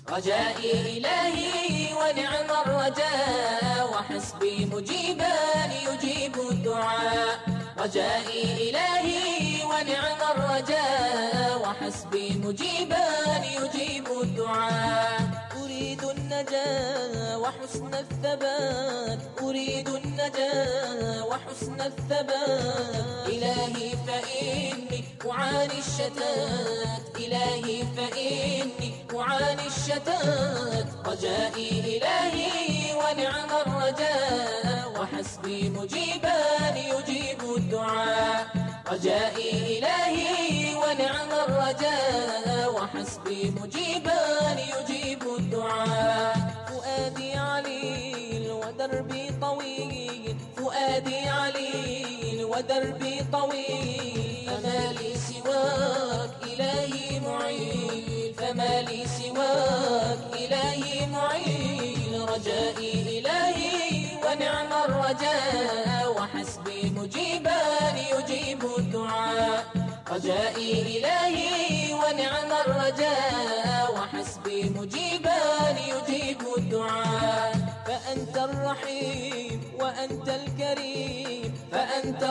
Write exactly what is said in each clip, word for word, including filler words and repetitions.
رجائي إلهي ونعم الرجاء، وحسبي مجيبا يجيب الدعاء. رجائي إلهي ونعم الرجاء، وحسبي مجيبا يجيب الدعاء. أريد النجاة وحسن الثبات، أريد النجاة وحسن الثبات. إلهي فإني أعاني الشتات، إلهي فإني أعاني الشتات. رجائي إلهي ونعم الرجاء، وحسبي مجيبا يجيب الدعاء. رجائي إلهي ونعم الرجاء، وحسبي مجيبا يجيب الدعاء. فؤادي عليل ودربي طويل، فؤادي عليل ودربي طويل. فما لي سواك إلهي معين، فما لي سواك إلهي معين. رجائي إلهي ونعم الرجاء، وحسبي مجيبا يجيب الدعاء. رجائي إلهي ونعم الرجاء، وحسبي مجيبا يجيب الدعاء. فأنت الرحيم وأنت الكريم، فأنت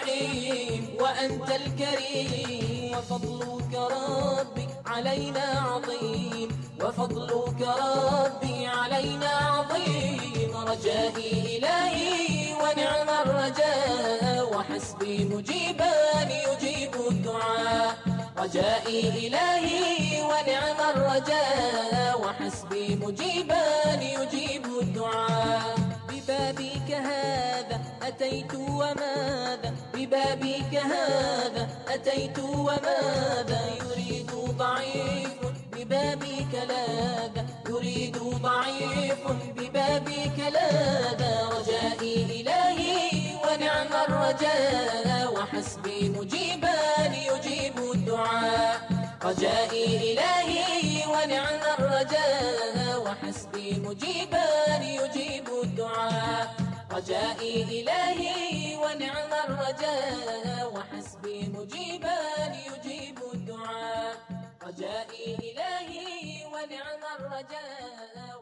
الرحيم وأنت الكريم. وفضلك ربي علينا عظيم، وفضلك ربي علينا عظيم. رجائي إلهي ونعم الرجاء، وحسبي مجيبا يجيب الدعاء. رجائي إلهي ونعم الرجاء، وحسبي مجيبا يجيب الدعاء. ببابك هذا أتيت وماذا، ببابك هذا أتيت وماذا. يريد ضعيف ببابك لاذا، يريد ضعيف ببابك لاذا. رجائي إلهي ونعم الرجاء، وحسبي مجيبا يجيب الدعاء. رجائي إلهي ونعم الرجاء، وحسبي مجيبا يجيب الدعاء. رجائي إلهي ونعم الرجاء، وحسبي مجيبا يجيب الدعاء. رجائي إلهي ونعم الرجاء.